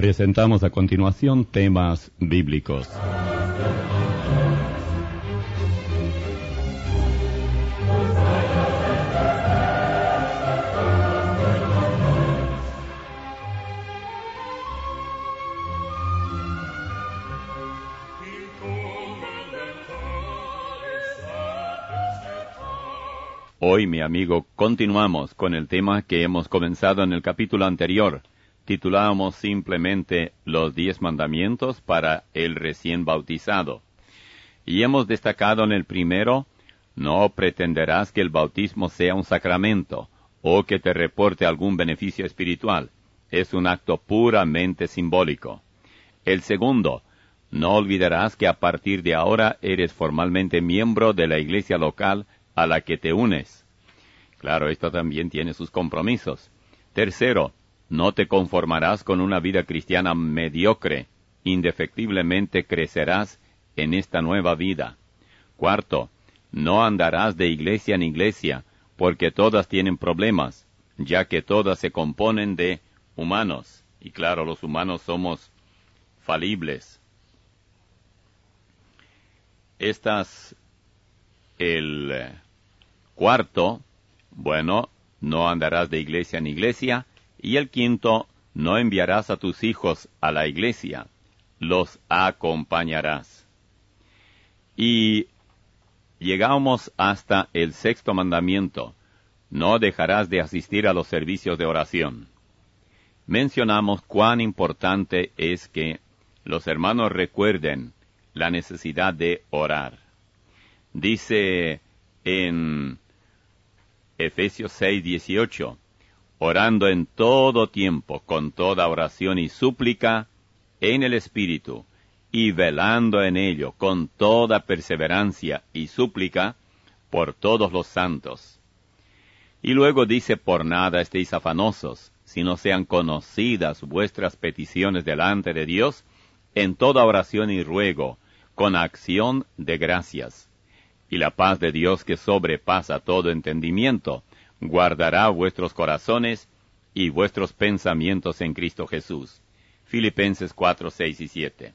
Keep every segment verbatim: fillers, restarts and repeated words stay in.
Presentamos a continuación temas bíblicos. Hoy, mi amigo, continuamos con el tema que hemos comenzado en el capítulo anterior. Titulábamos simplemente Los diez mandamientos para el recién bautizado. Y hemos destacado en el primero, no pretenderás que el bautismo sea un sacramento o que te reporte algún beneficio espiritual. Es un acto puramente simbólico. El segundo, no olvidarás que a partir de ahora eres formalmente miembro de la iglesia local a la que te unes. Claro, esto también tiene sus compromisos. Tercero, no te conformarás con una vida cristiana mediocre. Indefectiblemente crecerás en esta nueva vida. Cuarto, no andarás de iglesia en iglesia, porque todas tienen problemas, ya que todas se componen de humanos. Y claro, los humanos somos falibles. Estas, el eh, cuarto, bueno, no andarás de iglesia en iglesia. Y el quinto, no enviarás a tus hijos a la iglesia, los acompañarás. Y llegamos hasta el sexto mandamiento, no dejarás de asistir a los servicios de oración. Mencionamos cuán importante es que los hermanos recuerden la necesidad de orar. Dice en Efesios seis dieciocho, orando en todo tiempo, con toda oración y súplica, en el Espíritu, y velando en ello, con toda perseverancia y súplica, por todos los santos. Y luego dice, por nada estéis afanosos, sino sean conocidas vuestras peticiones delante de Dios, en toda oración y ruego, con acción de gracias. Y la paz de Dios que sobrepasa todo entendimiento, guardará vuestros corazones y vuestros pensamientos en Cristo Jesús. Filipenses cuatro, seis y siete.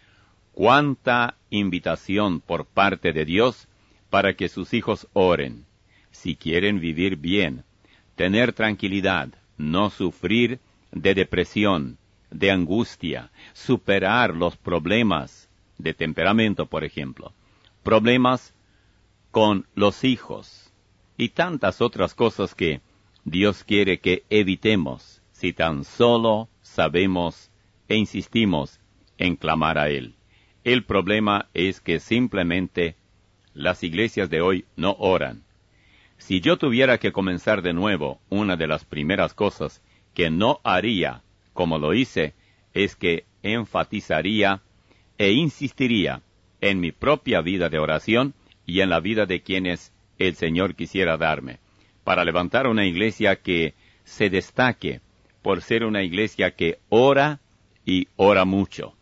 Cuánta invitación por parte de Dios para que sus hijos oren, si quieren vivir bien, tener tranquilidad, no sufrir de depresión, de angustia, superar los problemas de temperamento, por ejemplo, problemas con los hijos, y tantas otras cosas que Dios quiere que evitemos, si tan solo sabemos e insistimos en clamar a Él. El problema es que simplemente las iglesias de hoy no oran. Si yo tuviera que comenzar de nuevo, una de las primeras cosas que no haría, como lo hice, es que enfatizaría e insistiría en mi propia vida de oración y en la vida de quienes el Señor quisiera darme, para levantar una iglesia que se destaque por ser una iglesia que ora y ora mucho.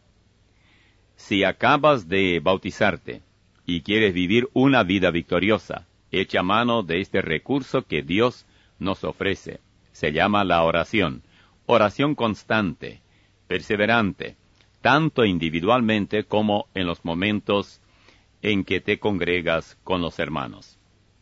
Si acabas de bautizarte y quieres vivir una vida victoriosa, echa mano de este recurso que Dios nos ofrece. Se llama la oración. Oración constante, perseverante, tanto individualmente como en los momentos en que te congregas con los hermanos.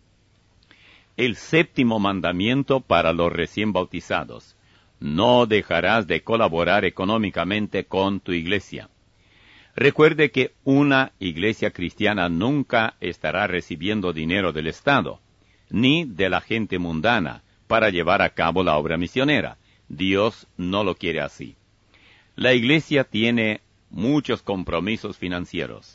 El séptimo mandamiento para los recién bautizados. No dejarás de colaborar económicamente con tu iglesia. Recuerde que una iglesia cristiana nunca estará recibiendo dinero del Estado, ni de la gente mundana, para llevar a cabo la obra misionera. Dios no lo quiere así. La iglesia tiene muchos compromisos financieros.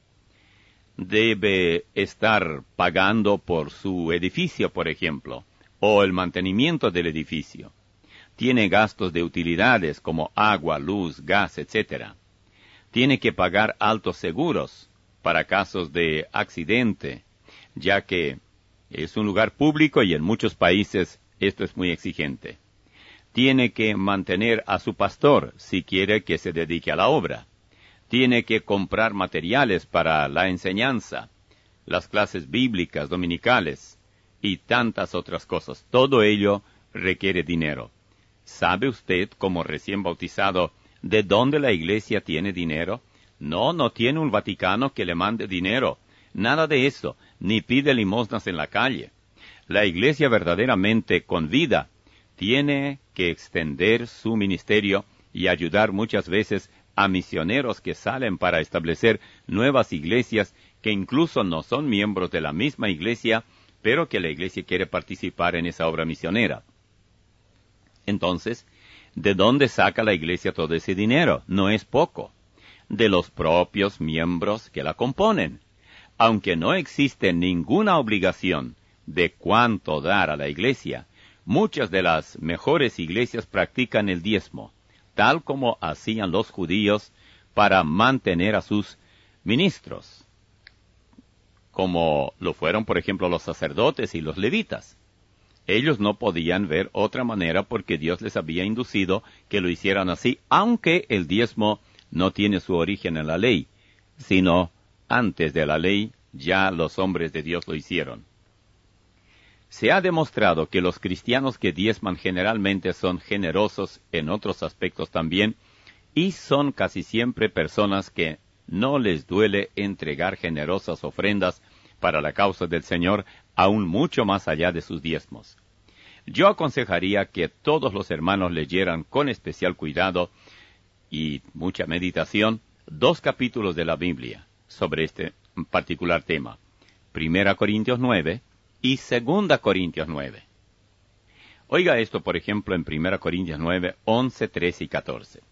Debe estar pagando por su edificio, por ejemplo, o el mantenimiento del edificio. Tiene gastos de utilidades como agua, luz, gas, etcétera. Tiene que pagar altos seguros para casos de accidente, ya que es un lugar público y en muchos países esto es muy exigente. Tiene que mantener a su pastor si quiere que se dedique a la obra. Tiene que comprar materiales para la enseñanza, las clases bíblicas dominicales y tantas otras cosas. Todo ello requiere dinero. ¿Sabe usted, como recién bautizado, ¿De dónde la Iglesia tiene dinero? No, no tiene un Vaticano que le mande dinero. Nada de eso, ni pide limosnas en la calle. La Iglesia verdaderamente con vida tiene que extender su ministerio y ayudar muchas veces a misioneros que salen para establecer nuevas iglesias que incluso no son miembros de la misma iglesia, pero que la iglesia quiere participar en esa obra misionera. Entonces, ¿de dónde saca la iglesia todo ese dinero? No es poco. De los propios miembros que la componen. Aunque no existe ninguna obligación de cuánto dar a la iglesia, muchas de las mejores iglesias practican el diezmo, tal como hacían los judíos para mantener a sus ministros, como lo fueron, por ejemplo, los sacerdotes y los levitas. Ellos no podían ver otra manera porque Dios les había inducido que lo hicieran así, aunque el diezmo no tiene su origen en la ley, sino antes de la ley ya los hombres de Dios lo hicieron. Se ha demostrado que los cristianos que diezman generalmente son generosos en otros aspectos también, y son casi siempre personas que no les duele entregar generosas ofrendas para la causa del Señor, aún mucho más allá de sus diezmos. Yo aconsejaría que todos los hermanos leyeran con especial cuidado y mucha meditación dos capítulos de la Biblia sobre este particular tema, Primera Corintios nueve y Segunda Corintios nueve. Oiga esto, por ejemplo, en Primera Corintios nueve, once, trece y catorce.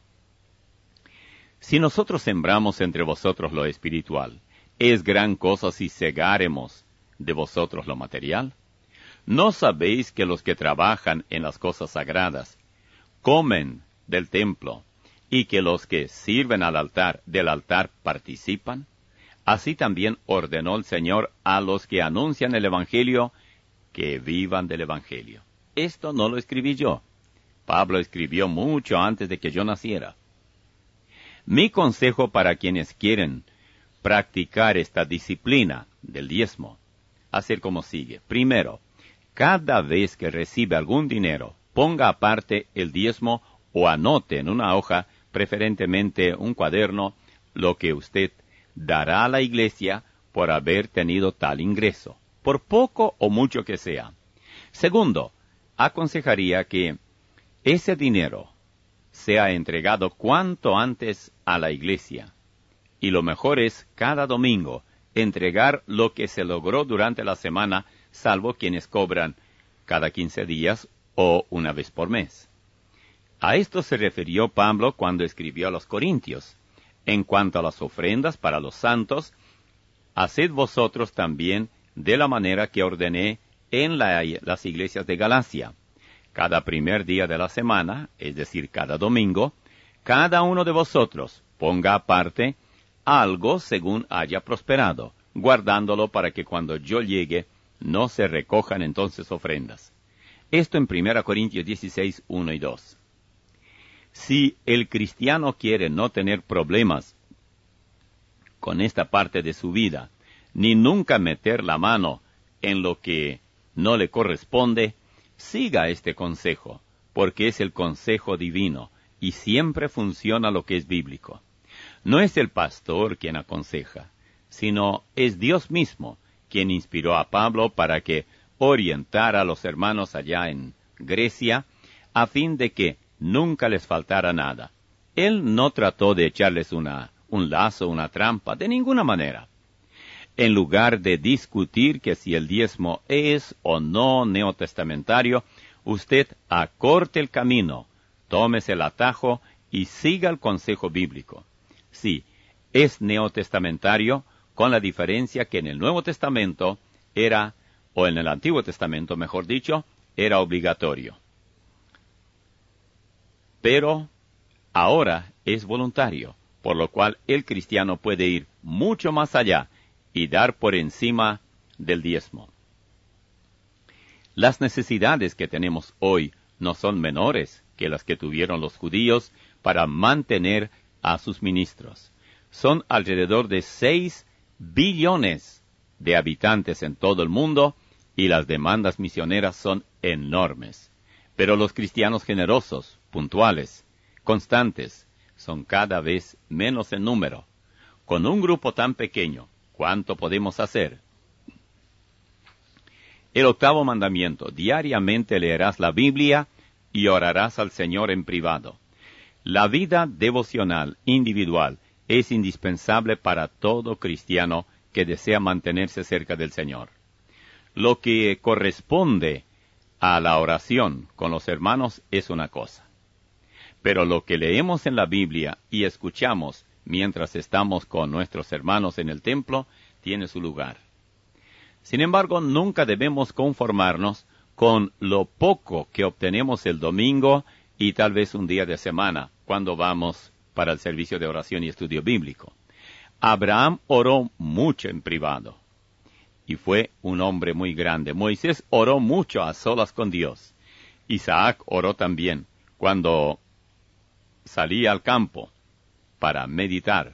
Si nosotros sembramos entre vosotros lo espiritual, ¿es gran cosa si segáremos de vosotros lo material? ¿No sabéis que los que trabajan en las cosas sagradas comen del templo, y que los que sirven al altar del altar participan? Así también ordenó el Señor a los que anuncian el Evangelio que vivan del Evangelio. Esto no lo escribí yo. Pablo escribió mucho antes de que yo naciera. Mi consejo para quienes quieren practicar esta disciplina del diezmo, hacer como sigue. Primero, cada vez que recibe algún dinero, ponga aparte el diezmo o anote en una hoja, preferentemente un cuaderno, lo que usted dará a la iglesia por haber tenido tal ingreso, por poco o mucho que sea. Segundo, aconsejaría que ese dinero sea entregado cuanto antes a la iglesia. Y lo mejor es, cada domingo, entregar lo que se logró durante la semana, salvo quienes cobran cada quince días o una vez por mes. A esto se refirió Pablo cuando escribió a los Corintios. En cuanto a las ofrendas para los santos, haced vosotros también de la manera que ordené en la, las iglesias de Galacia. Cada primer día de la semana, es decir, cada domingo, cada uno de vosotros ponga aparte algo según haya prosperado, guardándolo para que cuando yo llegue no se recojan entonces ofrendas. Esto en Primera Corintios dieciséis, uno y dos. Si el cristiano quiere no tener problemas con esta parte de su vida, ni nunca meter la mano en lo que no le corresponde, siga este consejo, porque es el consejo divino, y siempre funciona lo que es bíblico. No es el pastor quien aconseja, sino es Dios mismo quien inspiró a Pablo para que orientara a los hermanos allá en Grecia, a fin de que nunca les faltara nada. Él no trató de echarles una, un lazo, una trampa, de ninguna manera. En lugar de discutir que si el diezmo es o no neotestamentario, usted acorte el camino, tómese el atajo y siga el consejo bíblico. Sí, es neotestamentario, con la diferencia que en el Nuevo Testamento era, o en el Antiguo Testamento, mejor dicho, era obligatorio. Pero ahora es voluntario, por lo cual el cristiano puede ir mucho más allá y dar por encima del diezmo. Las necesidades que tenemos hoy no son menores que las que tuvieron los judíos para mantener a sus ministros. Son alrededor de seis billones de habitantes en todo el mundo y las demandas misioneras son enormes. Pero los cristianos generosos, puntuales, constantes, son cada vez menos en número. Con un grupo tan pequeño, ¿cuánto podemos hacer? El octavo mandamiento: diariamente leerás la Biblia y orarás al Señor en privado. La vida devocional individual es indispensable para todo cristiano que desea mantenerse cerca del Señor. Lo que corresponde a la oración con los hermanos es una cosa, pero lo que leemos en la Biblia y escuchamos mientras estamos con nuestros hermanos en el templo tiene su lugar. Sin embargo, nunca debemos conformarnos con lo poco que obtenemos el domingo y tal vez un día de semana, cuando vamos para el servicio de oración y estudio bíblico. Abraham oró mucho en privado, y fue un hombre muy grande. Moisés oró mucho a solas con Dios. Isaac oró también, cuando salía al campo para meditar.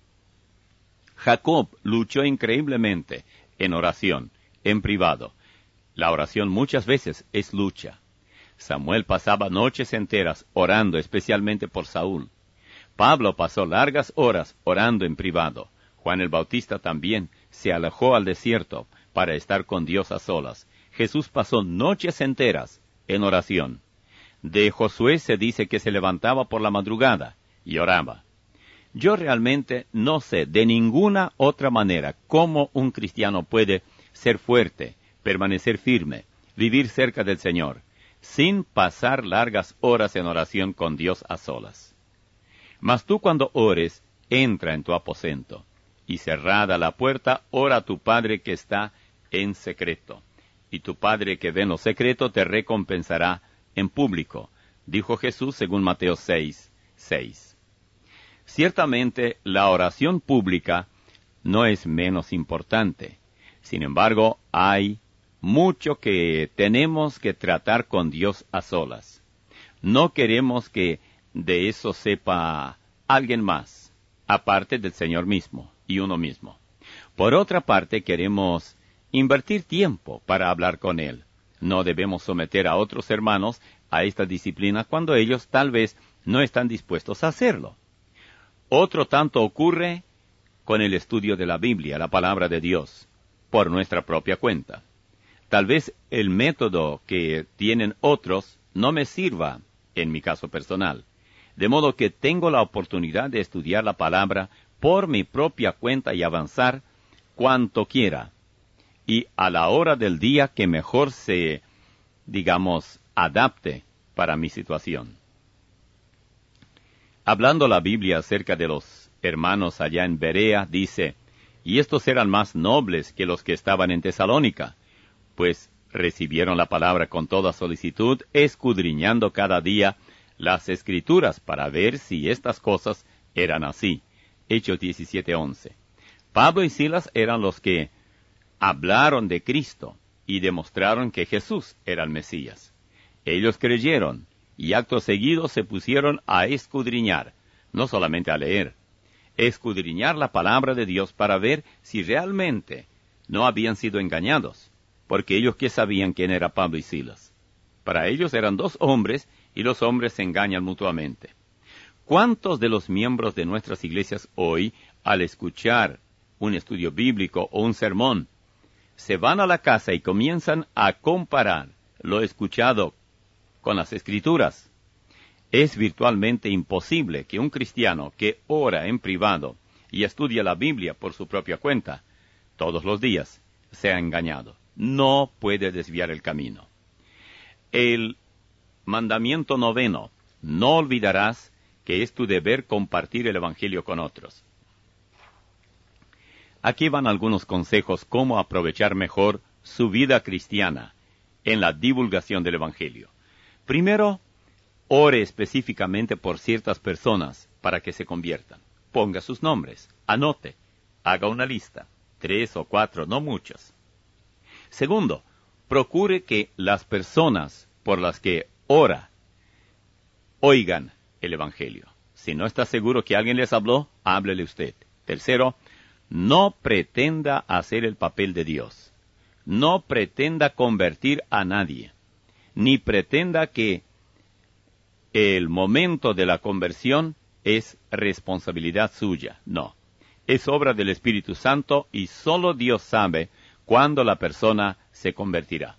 Jacob luchó increíblemente en oración, en privado. La oración muchas veces es lucha. Samuel pasaba noches enteras orando, especialmente por Saúl. Pablo pasó largas horas orando en privado. Juan el Bautista también se alejó al desierto para estar con Dios a solas. Jesús pasó noches enteras en oración. De Josué se dice que se levantaba por la madrugada y oraba. Yo realmente no sé de ninguna otra manera cómo un cristiano puede ser fuerte, permanecer firme, vivir cerca del Señor, sin pasar largas horas en oración con Dios a solas. Mas tú, cuando ores, entra en tu aposento, y cerrada la puerta, ora a tu Padre que está en secreto, y tu Padre que ve en lo secreto te recompensará en público, dijo Jesús según Mateo seis, seis. Ciertamente, la oración pública no es menos importante. Sin embargo, hay mucho que tenemos que tratar con Dios a solas. No queremos que de eso sepa alguien más, aparte del Señor mismo y uno mismo. Por otra parte, queremos invertir tiempo para hablar con Él. No debemos someter a otros hermanos a esta disciplina cuando ellos tal vez no están dispuestos a hacerlo. Otro tanto ocurre con el estudio de la Biblia, la palabra de Dios, por nuestra propia cuenta. Tal vez el método que tienen otros no me sirva en mi caso personal, de modo que tengo la oportunidad de estudiar la palabra por mi propia cuenta y avanzar cuanto quiera, y a la hora del día que mejor se, digamos, adapte para mi situación. Hablando la Biblia acerca de los hermanos allá en Berea, dice: y estos eran más nobles que los que estaban en Tesalónica, pues recibieron la palabra con toda solicitud, escudriñando cada día las Escrituras para ver si estas cosas eran así. Hechos diecisiete, once. Pablo y Silas eran los que hablaron de Cristo y demostraron que Jesús era el Mesías. Ellos creyeron y acto seguido se pusieron a escudriñar, no solamente a leer, escudriñar la palabra de Dios para ver si realmente no habían sido engañados, porque ellos que sabían quién era Pablo y Silas. Para ellos eran dos hombres y los hombres se engañan mutuamente. ¿Cuántos de los miembros de nuestras iglesias hoy, al escuchar un estudio bíblico o un sermón, se van a la casa y comienzan a comparar lo escuchado con las Escrituras? Es virtualmente imposible que un cristiano que ora en privado y estudia la Biblia por su propia cuenta todos los días sea engañado. No puede desviar el camino. El mandamiento noveno: no olvidarás que es tu deber compartir el Evangelio con otros. Aquí van algunos consejos cómo aprovechar mejor su vida cristiana en la divulgación del Evangelio. Primero, ore específicamente por ciertas personas para que se conviertan. Ponga sus nombres, anote, haga una lista, tres o cuatro, no muchas. Segundo, procure que las personas por las que ora oigan el Evangelio. Si no está seguro que alguien les habló, háblele usted. Tercero, no pretenda hacer el papel de Dios. No pretenda convertir a nadie, ni pretenda que el momento de la conversión es responsabilidad suya. No, es obra del Espíritu Santo y solo Dios sabe cuándo la persona se convertirá.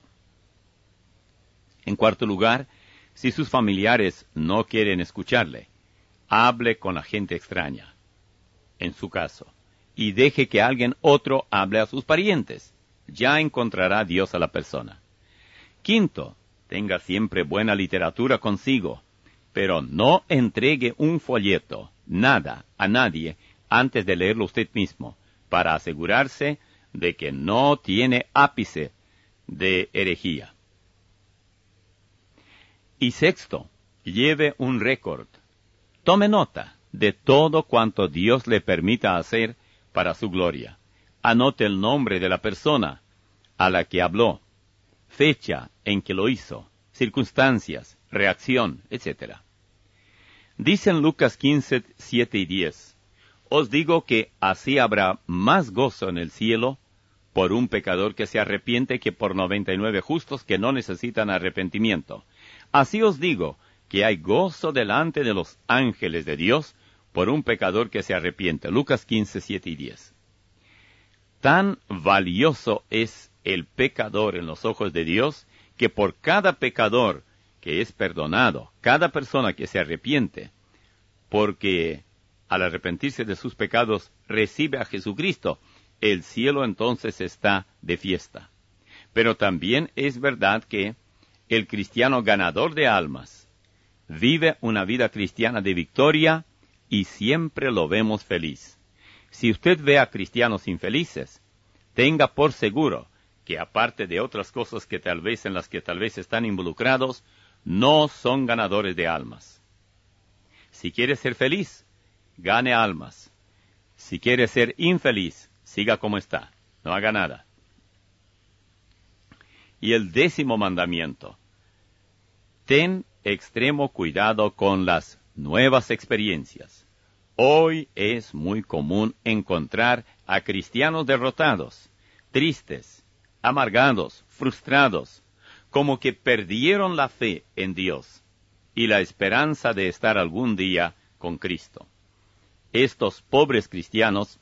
En cuarto lugar, si sus familiares no quieren escucharle, hable con la gente extraña, en su caso, y deje que alguien otro hable a sus parientes. Ya encontrará Dios a la persona. Quinto, tenga siempre buena literatura consigo, pero no entregue un folleto, nada, a nadie, antes de leerlo usted mismo, para asegurarse de que no tiene ápice de herejía. Y sexto, lleve un récord. Tome nota de todo cuanto Dios le permita hacer para su gloria. Anote el nombre de la persona a la que habló, fecha en que lo hizo, circunstancias, reacción, etcétera. Dicen Lucas quince, siete y diez, os digo que así habrá más gozo en el cielo por un pecador que se arrepiente que por noventa y nueve justos que no necesitan arrepentimiento. Así os digo que hay gozo delante de los ángeles de Dios por un pecador que se arrepiente. Lucas quince, siete y diez. Tan valioso es el pecador en los ojos de Dios, que por cada pecador que es perdonado, cada persona que se arrepiente, porque al arrepentirse de sus pecados recibe a Jesucristo, el cielo entonces está de fiesta. Pero también es verdad que el cristiano ganador de almas vive una vida cristiana de victoria y siempre lo vemos feliz. Si usted ve a cristianos infelices, tenga por seguro que aparte de otras cosas que tal vez en las que tal vez están involucrados, no son ganadores de almas. Si quiere ser feliz, gane almas. Si quiere ser infeliz, siga como está, no haga nada. Y el décimo mandamiento, ten extremo cuidado con las nuevas experiencias. Hoy es muy común encontrar a cristianos derrotados, tristes, amargados, frustrados, como que perdieron la fe en Dios y la esperanza de estar algún día con Cristo. Estos pobres cristianos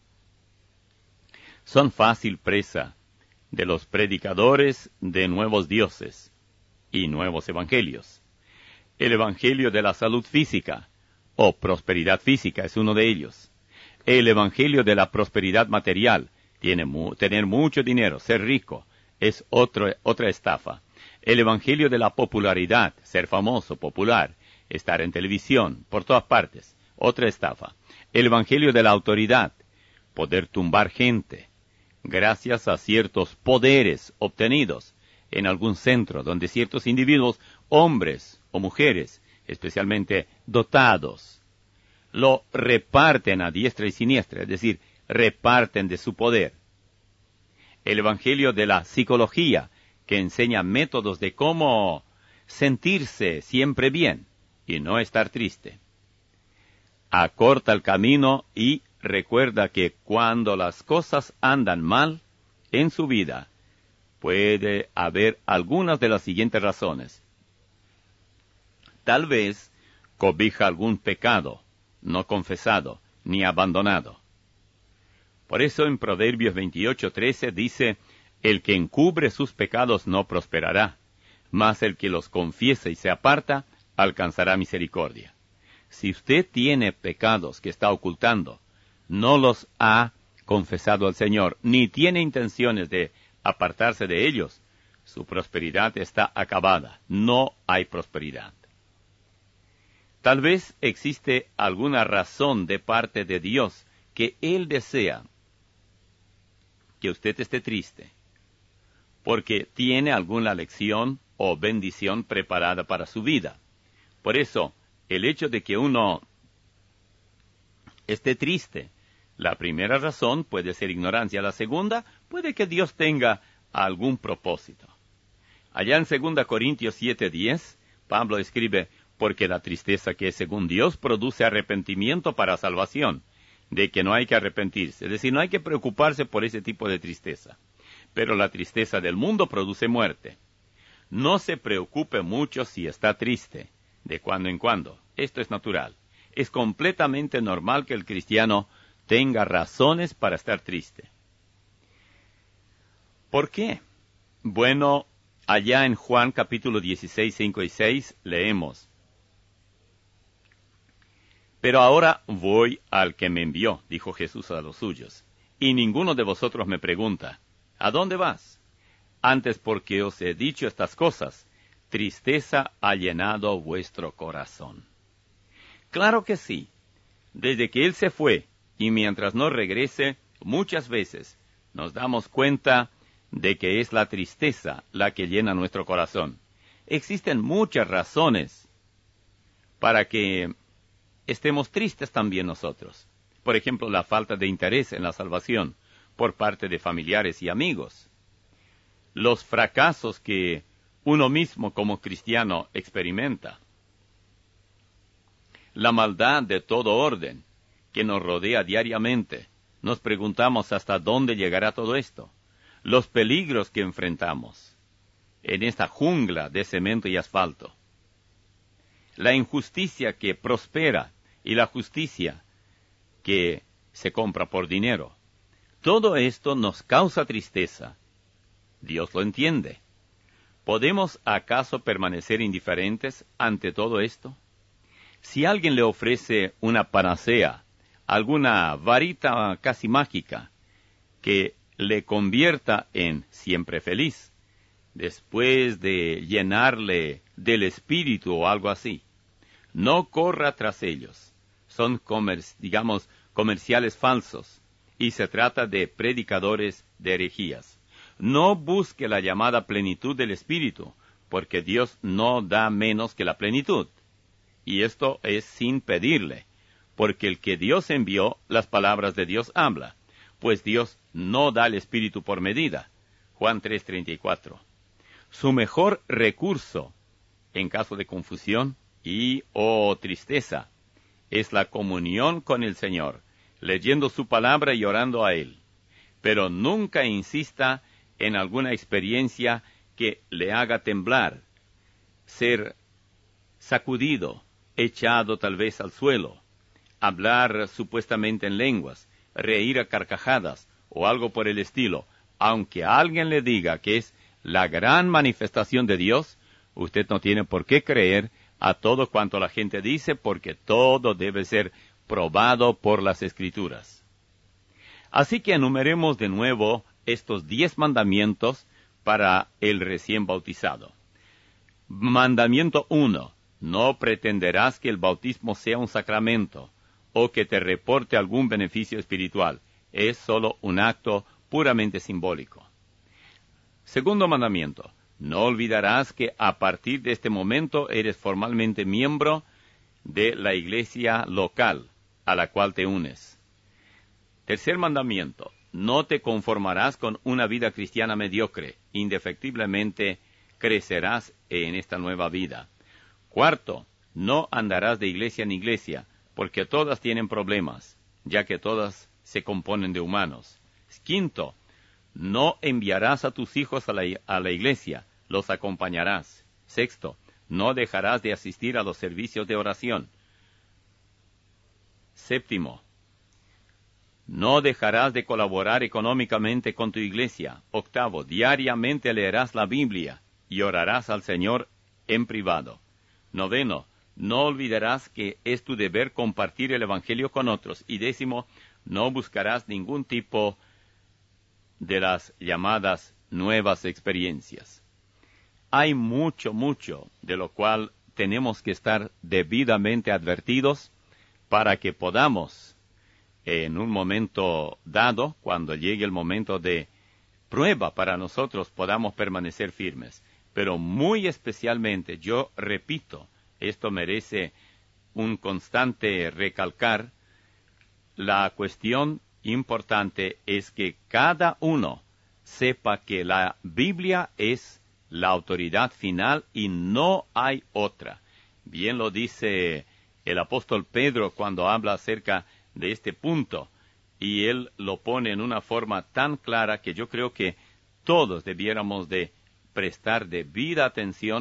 son fácil presa de los predicadores de nuevos dioses y nuevos evangelios. El evangelio de la salud física o prosperidad física es uno de ellos. El evangelio de la prosperidad material, tiene mu- tener mucho dinero, ser rico, es otro, otra estafa. El evangelio de la popularidad, ser famoso, popular, estar en televisión, por todas partes, otra estafa. El evangelio de la autoridad, poder tumbar gente, gracias a ciertos poderes obtenidos en algún centro donde ciertos individuos, hombres o mujeres, especialmente dotados, lo reparten a diestra y siniestra, es decir, reparten de su poder. El evangelio de la psicología, que enseña métodos de cómo sentirse siempre bien y no estar triste. Acorta el camino y recuerda que cuando las cosas andan mal en su vida, puede haber algunas de las siguientes razones. Tal vez cobija algún pecado no confesado ni abandonado. Por eso en Proverbios veintiocho, trece dice, el que encubre sus pecados no prosperará, mas el que los confiesa y se aparta, alcanzará misericordia. Si usted tiene pecados que está ocultando, no los ha confesado al Señor, ni tiene intenciones de apartarse de ellos, su prosperidad está acabada, no hay prosperidad. Tal vez existe alguna razón de parte de Dios que Él desea que usted esté triste, porque tiene alguna lección o bendición preparada para su vida. Por eso, el hecho de que uno esté triste, la primera razón puede ser ignorancia, la segunda puede que Dios tenga algún propósito. Allá en segunda Corintios siete, diez, Pablo escribe, porque la tristeza que es según Dios produce arrepentimiento para salvación, de que no hay que arrepentirse, es decir, no hay que preocuparse por ese tipo de tristeza. Pero la tristeza del mundo produce muerte. No se preocupe mucho si está triste, de cuando en cuando. Esto es natural. Es completamente normal que el cristiano tenga razones para estar triste. ¿Por qué? Bueno, allá en Juan capítulo dieciséis, cinco y seis leemos: Pero ahora voy al que me envió, dijo Jesús a los suyos, y ninguno de vosotros me pregunta, ¿a dónde vas? Antes porque os he dicho estas cosas, tristeza ha llenado vuestro corazón. Claro que sí. Desde que Él se fue, y mientras no regrese, muchas veces nos damos cuenta de que es la tristeza la que llena nuestro corazón. Existen muchas razones para que estemos tristes también nosotros. Por ejemplo, la falta de interés en la salvación por parte de familiares y amigos. Los fracasos que uno mismo como cristiano experimenta. La maldad de todo orden que nos rodea diariamente. Nos preguntamos hasta dónde llegará todo esto. Los peligros que enfrentamos en esta jungla de cemento y asfalto. La injusticia que prospera y la justicia que se compra por dinero. Todo esto nos causa tristeza. Dios lo entiende. ¿Podemos acaso permanecer indiferentes ante todo esto? Si alguien le ofrece una panacea, alguna varita casi mágica, que le convierta en siempre feliz, después de llenarle del espíritu o algo así, no corra tras ellos. Son, comer, digamos, comerciales falsos, y se trata de predicadores de herejías. No busque la llamada plenitud del espíritu, porque Dios no da menos que la plenitud. Y esto es sin pedirle, porque el que Dios envió, las palabras de Dios habla, pues Dios no da el espíritu por medida. Juan tres treinta y cuatro. Su mejor recurso, en caso de confusión y o oh, tristeza, es la comunión con el Señor, leyendo su palabra y orando a Él. Pero nunca insista en alguna experiencia que le haga temblar, ser sacudido, echado tal vez al suelo, hablar supuestamente en lenguas, reír a carcajadas o algo por el estilo. Aunque alguien le diga que es la gran manifestación de Dios, usted no tiene por qué creer a todo cuanto la gente dice, porque todo debe ser probado por las Escrituras. Así que enumeremos de nuevo estos diez mandamientos para el recién bautizado. Mandamiento uno. No pretenderás que el bautismo sea un sacramento, o que te reporte algún beneficio espiritual. Es solo un acto puramente simbólico. Segundo mandamiento. No olvidarás que a partir de este momento eres formalmente miembro de la iglesia local a la cual te unes. Tercer mandamiento. No te conformarás con una vida cristiana mediocre. Indefectiblemente crecerás en esta nueva vida. Cuarto. No andarás de iglesia en iglesia, porque todas tienen problemas, ya que todas se componen de humanos. Quinto. No enviarás a tus hijos a la, a la iglesia, los acompañarás. Sexto. No dejarás de asistir a los servicios de oración. Séptimo. No dejarás de colaborar económicamente con tu iglesia. Octavo. Diariamente leerás la Biblia y orarás al Señor en privado. Noveno. No olvidarás que es tu deber compartir el Evangelio con otros. Y décimo. No buscarás ningún tipo de las llamadas nuevas experiencias. Hay mucho, mucho de lo cual tenemos que estar debidamente advertidos para que podamos, en un momento dado, cuando llegue el momento de prueba para nosotros, podamos permanecer firmes. Pero muy especialmente, yo repito, esto merece un constante recalcar, la cuestión importante es que cada uno sepa que la Biblia es la autoridad final y no hay otra. Bien lo dice el apóstol Pedro cuando habla acerca de este punto, y él lo pone en una forma tan clara que yo creo que todos debiéramos de prestar debida atención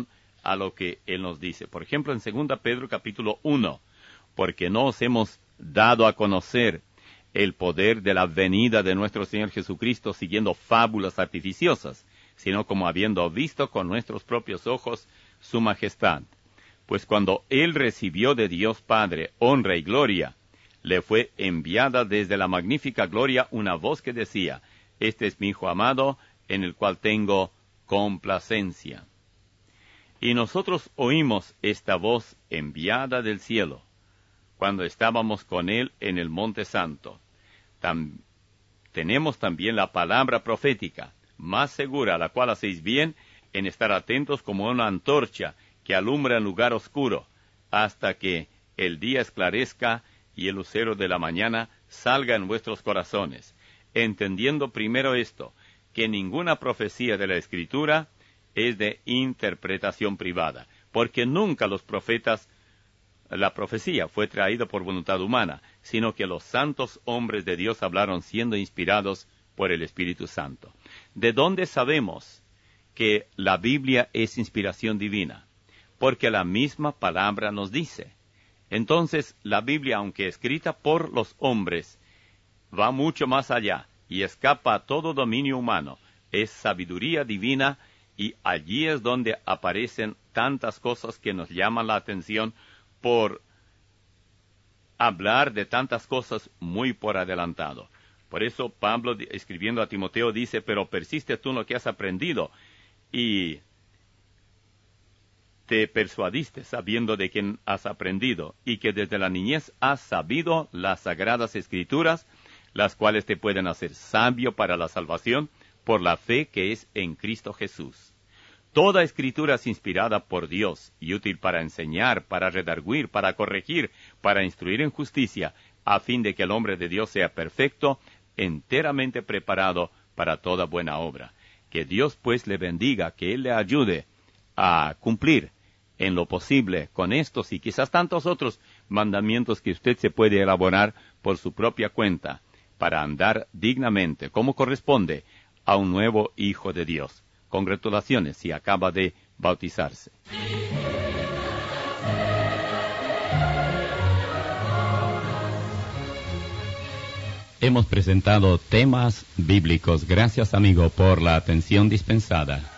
a lo que Él nos dice. Por ejemplo, en segunda Pedro capítulo uno, porque no os hemos dado a conocer el poder de la venida de nuestro Señor Jesucristo siguiendo fábulas artificiosas, sino como habiendo visto con nuestros propios ojos su majestad. Pues cuando Él recibió de Dios Padre honra y gloria, le fue enviada desde la magnífica gloria una voz que decía, este es mi Hijo amado, en el cual tengo complacencia. Y nosotros oímos esta voz enviada del cielo, cuando estábamos con Él en el Monte Santo. Tam- tenemos también la palabra profética, más segura, a la cual hacéis bien en estar atentos como una antorcha que alumbra en lugar oscuro, hasta que el día esclarezca y el lucero de la mañana salga en vuestros corazones, entendiendo primero esto, que ninguna profecía de la Escritura es de interpretación privada, porque nunca los profetas, la profecía fue traída por voluntad humana, sino que los santos hombres de Dios hablaron siendo inspirados por el Espíritu Santo. ¿De dónde sabemos que la Biblia es inspiración divina? Porque la misma palabra nos dice. Entonces, la Biblia, aunque escrita por los hombres, va mucho más allá y escapa a todo dominio humano. Es sabiduría divina y allí es donde aparecen tantas cosas que nos llaman la atención por hablar de tantas cosas muy por adelantado. Por eso Pablo, escribiendo a Timoteo, dice, pero persiste tú en lo que has aprendido y te persuadiste sabiendo de quién has aprendido y que desde la niñez has sabido las sagradas escrituras, las cuales te pueden hacer sabio para la salvación por la fe que es en Cristo Jesús. Toda escritura es inspirada por Dios y útil para enseñar, para redarguir, para corregir, para instruir en justicia, a fin de que el hombre de Dios sea perfecto, enteramente preparado para toda buena obra. Que Dios pues le bendiga, que Él le ayude a cumplir en lo posible con estos y quizás tantos otros mandamientos que usted se puede elaborar por su propia cuenta para andar dignamente, como corresponde a un nuevo hijo de Dios. Congratulaciones si acaba de bautizarse. Hemos presentado temas bíblicos. Gracias, amigo, por la atención dispensada.